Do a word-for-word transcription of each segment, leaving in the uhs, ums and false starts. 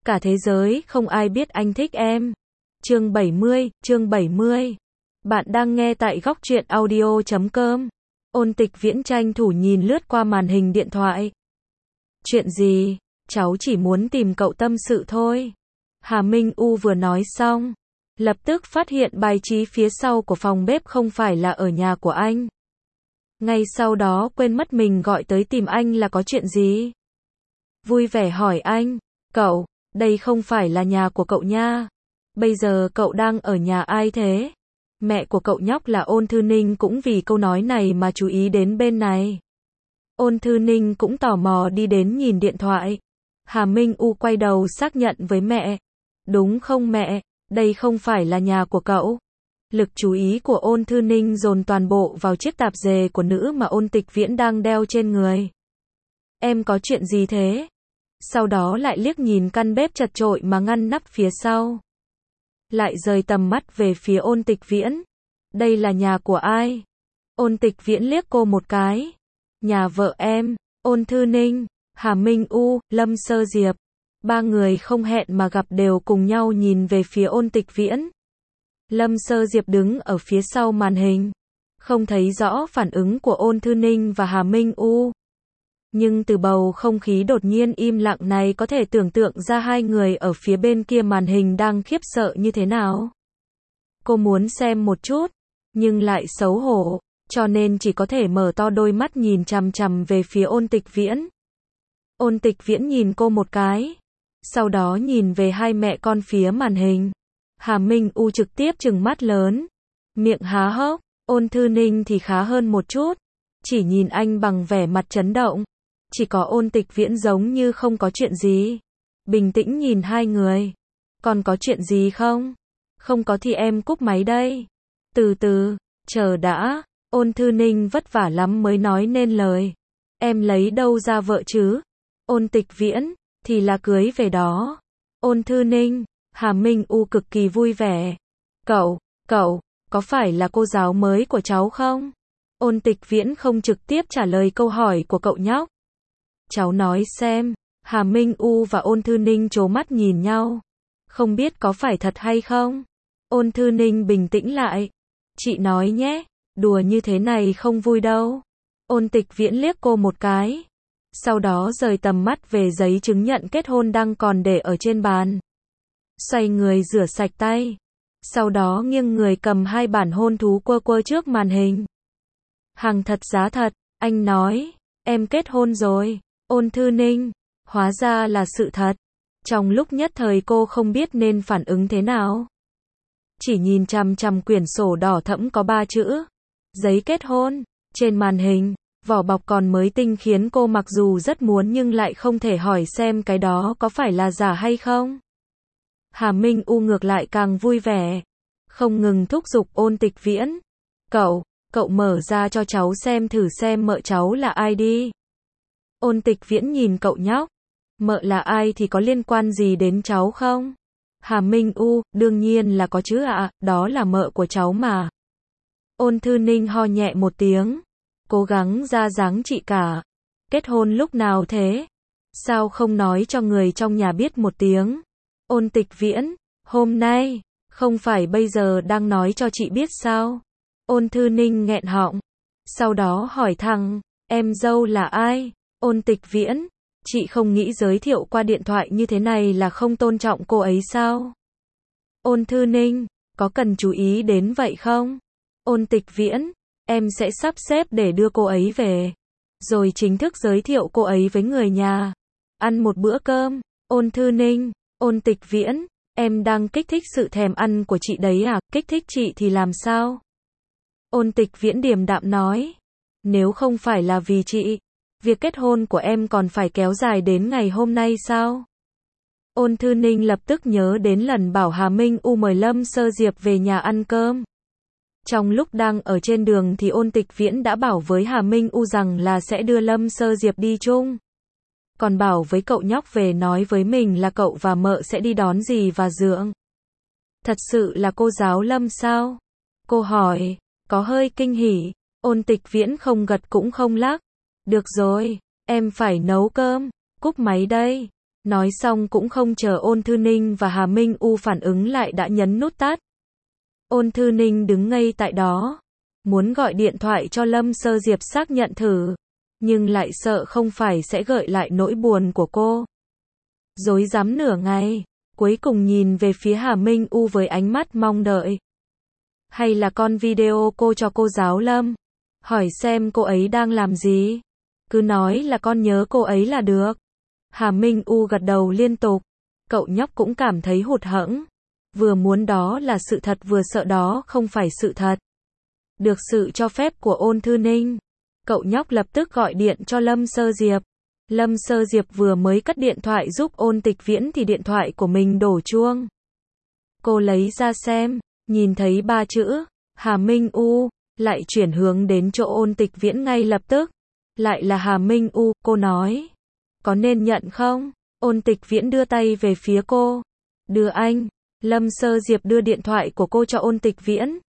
Cả thế giới không ai biết anh thích em. Chương bảy mươi, chương bảy mươi. Bạn đang nghe tại góc truyện audio chấm com. Ôn Tịch Viễn tranh thủ nhìn lướt qua màn hình điện thoại. Chuyện gì? Cháu chỉ muốn tìm cậu tâm sự thôi. Hà Minh U vừa nói xong, lập tức phát hiện bài trí phía sau của phòng bếp không phải là ở nhà của anh. Ngay sau đó quên mất mình gọi tới tìm anh là có chuyện gì. Vui vẻ hỏi anh, cậu, đây không phải là nhà của cậu nha. Bây giờ cậu đang ở nhà ai thế? Mẹ của cậu nhóc là Ôn Thư Ninh cũng vì câu nói này mà chú ý đến bên này. Ôn Thư Ninh cũng tò mò đi đến nhìn điện thoại. Hà Minh U quay đầu xác nhận với mẹ. Đúng không mẹ, đây không phải là nhà của cậu. Lực chú ý của Ôn Thư Ninh dồn toàn bộ vào chiếc tạp dề của nữ mà Ôn Tịch Viễn đang đeo trên người. Em có chuyện gì thế? Sau đó lại liếc nhìn căn bếp chật chội mà ngăn nắp phía sau. Lại rời tầm mắt về phía Ôn Tịch Viễn. Đây là nhà của ai? Ôn Tịch Viễn liếc cô một cái. Nhà vợ em. Ôn Thư Ninh, Hà Minh U, Lâm Sơ Diệp. Ba người không hẹn mà gặp đều cùng nhau nhìn về phía Ôn Tịch Viễn. Lâm Sơ Diệp đứng ở phía sau màn hình, không thấy rõ phản ứng của Ôn Thư Ninh và Hà Minh U. Nhưng từ bầu không khí đột nhiên im lặng này có thể tưởng tượng ra hai người ở phía bên kia màn hình đang khiếp sợ như thế nào. Cô muốn xem một chút, nhưng lại xấu hổ, cho nên chỉ có thể mở to đôi mắt nhìn chằm chằm về phía Ôn Tịch Viễn. Ôn Tịch Viễn nhìn cô một cái, sau đó nhìn về hai mẹ con phía màn hình. Hà Minh U trực tiếp trừng mắt lớn, miệng há hốc. Ôn Thư Ninh thì khá hơn một chút, chỉ nhìn anh bằng vẻ mặt chấn động. Chỉ có Ôn Tịch Viễn giống như không có chuyện gì, bình tĩnh nhìn hai người. Còn có chuyện gì không? Không có thì em cúp máy đây. Từ từ, chờ đã. Ôn Thư Ninh vất vả lắm mới nói nên lời. Em lấy đâu ra vợ chứ? Ôn Tịch Viễn, thì là cưới về đó. Ôn Thư Ninh, Hà Minh U cực kỳ vui vẻ. Cậu, cậu, có phải là cô giáo mới của cháu không? Ôn Tịch Viễn không trực tiếp trả lời câu hỏi của cậu nhóc. Cháu nói xem. Hà Minh U và Ôn Thư Ninh trố mắt nhìn nhau. Không biết có phải thật hay không? Ôn Thư Ninh bình tĩnh lại. Chị nói nhé, đùa như thế này không vui đâu. Ôn Tịch Viễn liếc cô một cái, sau đó rời tầm mắt về giấy chứng nhận kết hôn đang còn để ở trên bàn. Xoay người rửa sạch tay, sau đó nghiêng người cầm hai bản hôn thú quơ quơ trước màn hình. Hàng thật giá thật, anh nói, em kết hôn rồi. Ôn Thư Ninh, hóa ra là sự thật. Trong lúc nhất thời cô không biết nên phản ứng thế nào. Chỉ nhìn chằm chằm quyển sổ đỏ thẫm có ba chữ, giấy kết hôn, trên màn hình. Vỏ bọc còn mới tinh khiến cô mặc dù rất muốn nhưng lại không thể hỏi xem cái đó có phải là giả hay không. Hà Minh U ngược lại càng vui vẻ, không ngừng thúc giục Ôn Tịch Viễn. Cậu, cậu mở ra cho cháu xem thử xem mợ cháu là ai đi. Ôn Tịch Viễn nhìn cậu nhóc. Mợ là ai thì có liên quan gì đến cháu không? Hà Minh U, đương nhiên là có chứ ạ, à, đó là mợ của cháu mà. Ôn Thư Ninh ho nhẹ một tiếng, cố gắng ra dáng chị cả. Kết hôn lúc nào thế? Sao không nói cho người trong nhà biết một tiếng? Ôn Tịch Viễn, hôm nay, không phải bây giờ đang nói cho chị biết sao? Ôn Thư Ninh nghẹn họng, sau đó hỏi thẳng, em dâu là ai? Ôn Tịch Viễn, chị không nghĩ giới thiệu qua điện thoại như thế này là không tôn trọng cô ấy sao? Ôn Thư Ninh, có cần chú ý đến vậy không? Ôn Tịch Viễn, em sẽ sắp xếp để đưa cô ấy về, rồi chính thức giới thiệu cô ấy với người nhà. Ăn một bữa cơm. Ôn Thư Ninh, Ôn Tịch Viễn, em đang kích thích sự thèm ăn của chị đấy à? Kích thích chị thì làm sao? Ôn Tịch Viễn điềm đạm nói, nếu không phải là vì chị, việc kết hôn của em còn phải kéo dài đến ngày hôm nay sao? Ôn Thư Ninh lập tức nhớ đến lần bảo Hà Minh U mời Lâm Sơ Diệp về nhà ăn cơm. Trong lúc đang ở trên đường thì Ôn Tịch Viễn đã bảo với Hà Minh U rằng là sẽ đưa Lâm Sơ Diệp đi chung. Còn bảo với cậu nhóc về nói với mình là cậu và mợ sẽ đi đón dì và dượng. Thật sự là cô giáo Lâm sao? Cô hỏi, có hơi kinh hỉ. Ôn Tịch Viễn không gật cũng không lắc. Được rồi, em phải nấu cơm. Cúp máy đây. Nói xong cũng không chờ Ôn Thư Ninh và Hà Minh U phản ứng lại đã nhấn nút tắt. Ôn Thư Ninh đứng ngây tại đó, muốn gọi điện thoại cho Lâm Sơ Diệp xác nhận thử, nhưng lại sợ không phải sẽ gợi lại nỗi buồn của cô. Rối rắm nửa ngày, cuối cùng nhìn về phía Hà Minh U với ánh mắt mong đợi. Hay là con video cô cho cô giáo Lâm, hỏi xem cô ấy đang làm gì. Cứ nói là con nhớ cô ấy là được. Hà Minh U gật đầu liên tục. Cậu nhóc cũng cảm thấy hụt hẫng. Vừa muốn đó là sự thật vừa sợ đó không phải sự thật. Được sự cho phép của Ôn Thư Ninh, cậu nhóc lập tức gọi điện cho Lâm Sơ Diệp. Lâm Sơ Diệp vừa mới cất điện thoại giúp Ôn Tịch Viễn thì điện thoại của mình đổ chuông. Cô lấy ra xem, nhìn thấy ba chữ Hà Minh U, lại chuyển hướng đến chỗ Ôn Tịch Viễn ngay lập tức. Lại là Hà Minh U, cô nói. Có nên nhận không? Ôn Tịch Viễn đưa tay về phía cô. Đưa anh. Lâm Sơ Diệp đưa điện thoại của cô cho Ôn Tịch Viễn.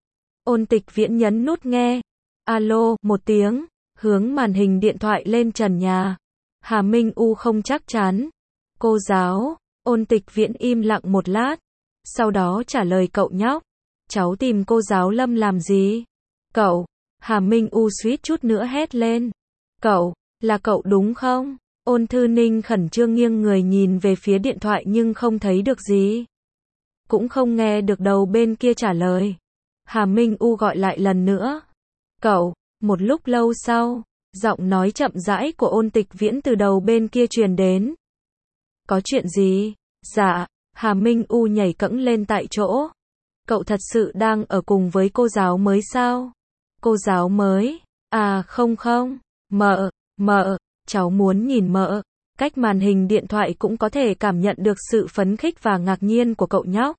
Ôn Tịch Viễn nhấn nút nghe. Alo, một tiếng, hướng màn hình điện thoại lên trần nhà. Hà Minh U không chắc chắn. Cô giáo. Ôn Tịch Viễn im lặng một lát, sau đó trả lời cậu nhóc. Cháu tìm cô giáo Lâm làm gì? Cậu. Hà Minh U suýt chút nữa hét lên. Cậu, là cậu đúng không? Ôn Thư Ninh khẩn trương nghiêng người nhìn về phía điện thoại nhưng không thấy được gì. Cũng không nghe được đầu bên kia trả lời. Hà Minh U gọi lại lần nữa. Cậu. Một lúc lâu sau, giọng nói chậm rãi của Ôn Tịch Viễn từ đầu bên kia truyền đến. Có chuyện gì? Dạ. Hà Minh U nhảy cẫng lên tại chỗ. Cậu thật sự đang ở cùng với cô giáo mới sao? Cô giáo mới? À không không. Mợ, mợ, cháu muốn nhìn mợ. Cách màn hình điện thoại cũng có thể cảm nhận được sự phấn khích và ngạc nhiên của cậu nhóc.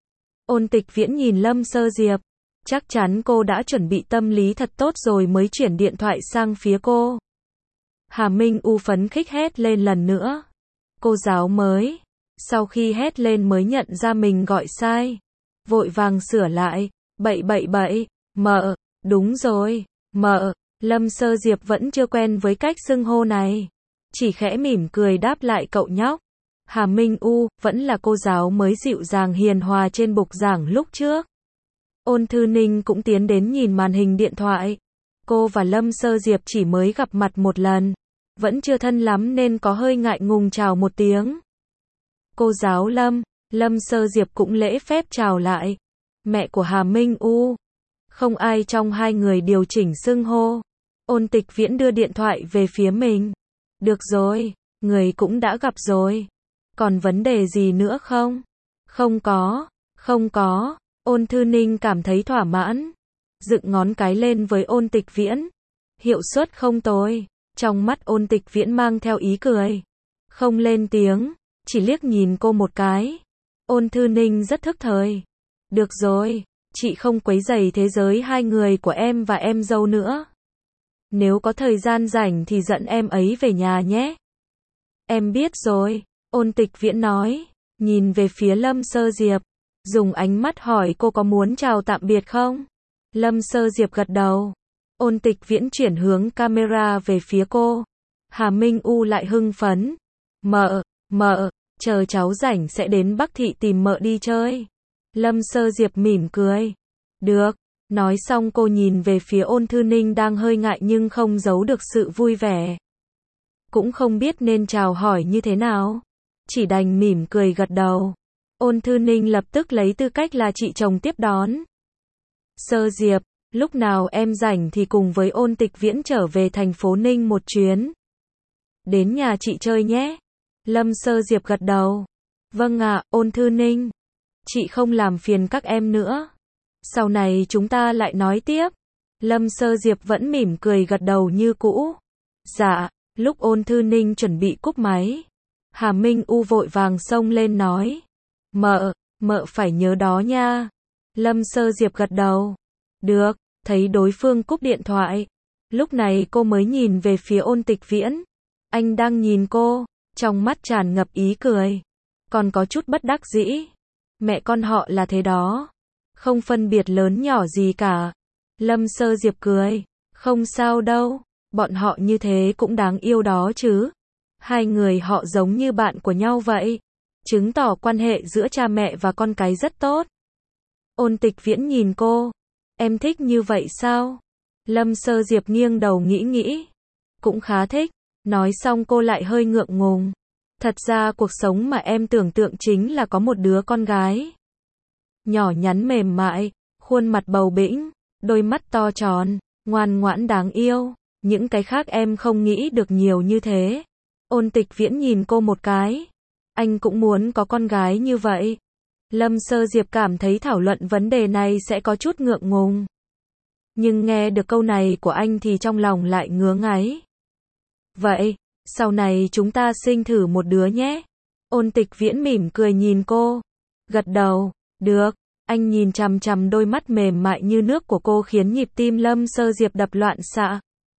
Ôn Tịch Viễn nhìn Lâm Sơ Diệp. Chắc chắn cô đã chuẩn bị tâm lý thật tốt rồi mới chuyển điện thoại sang phía cô. Hà Minh U phấn khích hét lên lần nữa. Cô giáo mới. Sau khi hét lên mới nhận ra mình gọi sai. Vội vàng sửa lại. Bậy bậy bậy. Mợ. Đúng rồi. Mợ. Lâm Sơ Diệp vẫn chưa quen với cách xưng hô này. Chỉ khẽ mỉm cười đáp lại cậu nhóc. Hà Minh U, vẫn là cô giáo mới dịu dàng hiền hòa trên bục giảng lúc trước. Ôn Thư Ninh cũng tiến đến nhìn màn hình điện thoại. Cô và Lâm Sơ Diệp chỉ mới gặp mặt một lần. Vẫn chưa thân lắm nên có hơi ngại ngùng chào một tiếng. Cô giáo Lâm. Lâm Sơ Diệp cũng lễ phép chào lại. Mẹ của Hà Minh U. Không ai trong hai người điều chỉnh xưng hô. Ôn Tịch Viễn đưa điện thoại về phía mình. Được rồi, người cũng đã gặp rồi. Còn vấn đề gì nữa không? Không có, không có. Ôn Thư Ninh cảm thấy thỏa mãn. Dựng ngón cái lên với Ôn Tịch Viễn. Hiệu suất không tồi. Trong mắt Ôn Tịch Viễn mang theo ý cười. Không lên tiếng, chỉ liếc nhìn cô một cái. Ôn Thư Ninh rất thức thời. Được rồi, chị không quấy rầy thế giới hai người của em và em dâu nữa. Nếu có thời gian rảnh thì dẫn em ấy về nhà nhé. Em biết rồi, Ôn Tịch Viễn nói, nhìn về phía Lâm Sơ Diệp, dùng ánh mắt hỏi cô có muốn chào tạm biệt không? Lâm Sơ Diệp gật đầu. Ôn Tịch Viễn chuyển hướng camera về phía cô. Hà Minh U lại hưng phấn. Mợ, mợ, chờ cháu rảnh sẽ đến Bắc Thị tìm mợ đi chơi. Lâm Sơ Diệp mỉm cười. Được. Nói xong cô nhìn về phía Ôn Thư Ninh đang hơi ngại nhưng không giấu được sự vui vẻ. Cũng không biết nên chào hỏi như thế nào. Chỉ đành mỉm cười gật đầu. Ôn Thư Ninh lập tức lấy tư cách là chị chồng tiếp đón. Sơ Diệp, lúc nào em rảnh thì cùng với Ôn Tịch Viễn trở về thành phố Ninh một chuyến. Đến nhà chị chơi nhé. Lâm Sơ Diệp gật đầu. Vâng ạ, Ôn Thư Ninh. Chị không làm phiền các em nữa. Sau này chúng ta lại nói tiếp. Lâm Sơ Diệp vẫn mỉm cười gật đầu như cũ. Dạ, lúc Ôn Thư Ninh chuẩn bị cúp máy. Hà Minh U vội vàng xông lên nói. Mợ, mợ phải nhớ đó nha. Lâm Sơ Diệp gật đầu. Được, thấy đối phương cúp điện thoại. Lúc này cô mới nhìn về phía Ôn Tịch Viễn. Anh đang nhìn cô, trong mắt tràn ngập ý cười. Còn có chút bất đắc dĩ. Mẹ con họ là thế đó. Không phân biệt lớn nhỏ gì cả. Lâm Sơ Diệp cười. Không sao đâu, bọn họ như thế cũng đáng yêu đó chứ. Hai người họ giống như bạn của nhau vậy, chứng tỏ quan hệ giữa cha mẹ và con cái rất tốt. Ôn Tịch Viễn nhìn cô, em thích như vậy sao? Lâm Sơ Diệp nghiêng đầu nghĩ nghĩ, cũng khá thích. Nói xong cô lại hơi ngượng ngùng. Thật ra cuộc sống mà em tưởng tượng chính là có một đứa con gái. Nhỏ nhắn mềm mại, khuôn mặt bầu bĩnh, đôi mắt to tròn, ngoan ngoãn đáng yêu. Những cái khác em không nghĩ được nhiều như thế. Ôn Tịch Viễn nhìn cô một cái. Anh cũng muốn có con gái như vậy. Lâm Sơ Diệp cảm thấy thảo luận vấn đề này sẽ có chút ngượng ngùng. Nhưng nghe được câu này của anh thì trong lòng lại ngứa ngáy. Vậy, sau này chúng ta sinh thử một đứa nhé. Ôn Tịch Viễn mỉm cười nhìn cô. Gật đầu, được. Anh nhìn chằm chằm đôi mắt mềm mại như nước của cô khiến nhịp tim Lâm Sơ Diệp đập loạn xạ.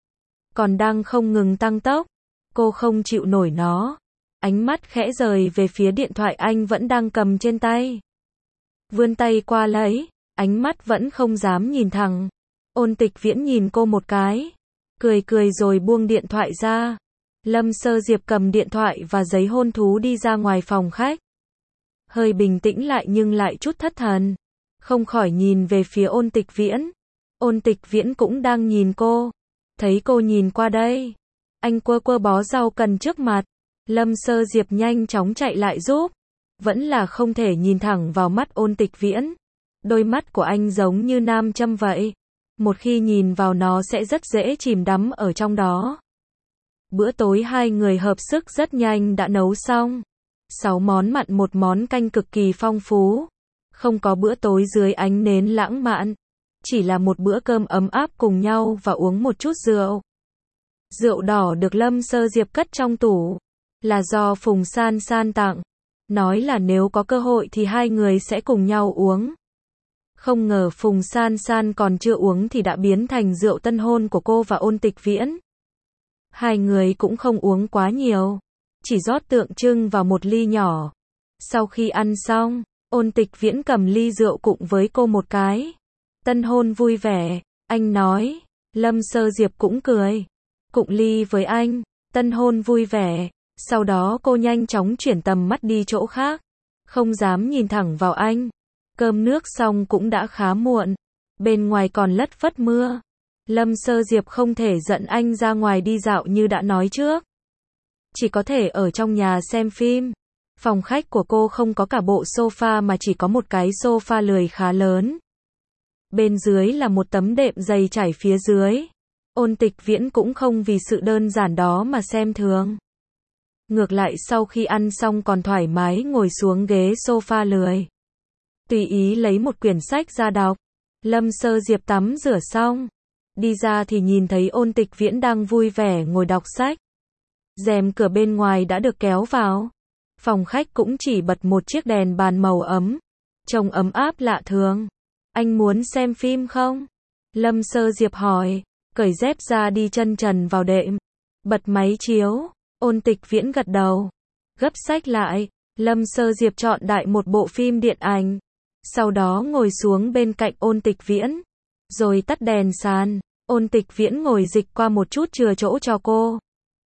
Còn đang không ngừng tăng tốc. Cô không chịu nổi nó. Ánh mắt khẽ rời về phía điện thoại anh vẫn đang cầm trên tay. Vươn tay qua lấy, ánh mắt vẫn không dám nhìn thẳng. Ôn Tịch Viễn nhìn cô một cái, cười cười rồi buông điện thoại ra. Lâm Sơ Diệp cầm điện thoại và giấy hôn thú đi ra ngoài phòng khách. Hơi bình tĩnh lại nhưng lại chút thất thần. Không khỏi nhìn về phía Ôn Tịch Viễn. Ôn Tịch Viễn cũng đang nhìn cô. Thấy cô nhìn qua đây. Anh quơ quơ bó rau cần trước mặt. Lâm Sơ Diệp nhanh chóng chạy lại giúp. Vẫn là không thể nhìn thẳng vào mắt Ôn Tịch Viễn. Đôi mắt của anh giống như nam châm vậy. Một khi nhìn vào nó sẽ rất dễ chìm đắm ở trong đó. Bữa tối hai người hợp sức rất nhanh đã nấu xong. Sáu món mặn một món canh cực kỳ phong phú. Không có bữa tối dưới ánh nến lãng mạn. Chỉ là một bữa cơm ấm áp cùng nhau và uống một chút rượu. Rượu đỏ được Lâm Sơ Diệp cất trong tủ. Là do Phùng San San tặng. Nói là nếu có cơ hội thì hai người sẽ cùng nhau uống. Không ngờ Phùng San San còn chưa uống thì đã biến thành rượu tân hôn của cô và Ôn Tịch Viễn. Hai người cũng không uống quá nhiều. Chỉ rót tượng trưng vào một ly nhỏ. Sau khi ăn xong, Ôn Tịch Viễn cầm ly rượu cụng với cô một cái. Tân hôn vui vẻ, anh nói. Lâm Sơ Diệp cũng cười. Cụng ly với anh, tân hôn vui vẻ. Sau đó cô nhanh chóng chuyển tầm mắt đi chỗ khác. Không dám nhìn thẳng vào anh. Cơm nước xong cũng đã khá muộn. Bên ngoài còn lất phất mưa. Lâm Sơ Diệp không thể giận anh ra ngoài đi dạo như đã nói trước. Chỉ có thể ở trong nhà xem phim. Phòng khách của cô không có cả bộ sofa mà chỉ có một cái sofa lười khá lớn. Bên dưới là một tấm đệm dày trải phía dưới. Ôn Tịch Viễn cũng không vì sự đơn giản đó mà xem thường. Ngược lại sau khi ăn xong còn thoải mái ngồi xuống ghế sofa lười. Tùy ý lấy một quyển sách ra đọc. Lâm Sơ Diệp tắm rửa xong. Đi ra thì nhìn thấy Ôn Tịch Viễn đang vui vẻ ngồi đọc sách. Rèm cửa bên ngoài đã được kéo vào. Phòng khách cũng chỉ bật một chiếc đèn bàn màu ấm. Trông ấm áp lạ thường. Anh muốn xem phim không? Lâm Sơ Diệp hỏi. Cởi dép ra đi chân trần vào đệm. Bật máy chiếu. Ôn Tịch Viễn gật đầu. Gấp sách lại. Lâm Sơ Diệp chọn đại một bộ phim điện ảnh. Sau đó ngồi xuống bên cạnh Ôn Tịch Viễn. Rồi tắt đèn sàn. Ôn Tịch Viễn ngồi dịch qua một chút chừa chỗ cho cô.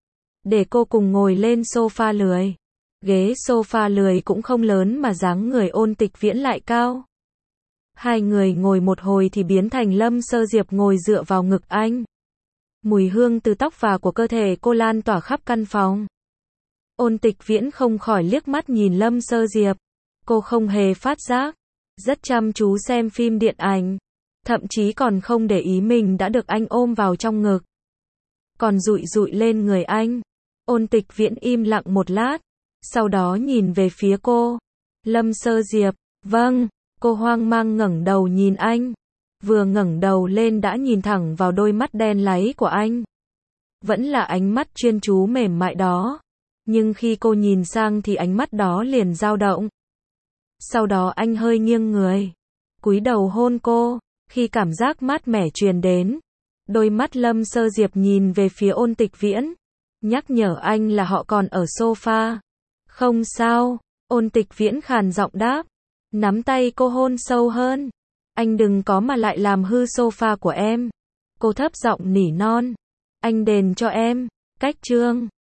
Để cô cùng ngồi lên sofa lười. Ghế sofa lười cũng không lớn mà dáng người Ôn Tịch Viễn lại cao. Hai người ngồi một hồi thì biến thành Lâm Sơ Diệp ngồi dựa vào ngực anh. Mùi hương từ tóc và của cơ thể cô lan tỏa khắp căn phòng. Ôn Tịch Viễn không khỏi liếc mắt nhìn Lâm Sơ Diệp. Cô không hề phát giác. Rất chăm chú xem phim điện ảnh. Thậm chí còn không để ý mình đã được anh ôm vào trong ngực. Còn dụi dụi lên người anh. Ôn Tịch Viễn im lặng một lát. Sau đó nhìn về phía cô. Lâm Sơ Diệp, vâng. Cô hoang mang ngẩng đầu nhìn anh. Vừa ngẩng đầu lên đã nhìn thẳng vào đôi mắt đen láy của anh. Vẫn là ánh mắt chuyên chú mềm mại đó. Nhưng khi cô nhìn sang thì ánh mắt đó liền dao động. Sau đó anh hơi nghiêng người. Cúi đầu hôn cô. Khi cảm giác mát mẻ truyền đến. Đôi mắt Lâm Sơ Diệp nhìn về phía Ôn Tịch Viễn. Nhắc nhở anh là họ còn ở sofa. Không sao. Ôn Tịch Viễn khàn giọng đáp. Nắm tay cô hôn sâu hơn. Anh đừng có mà lại làm hư sofa của em. Cô thấp giọng nỉ non. Anh đền cho em. Cách chương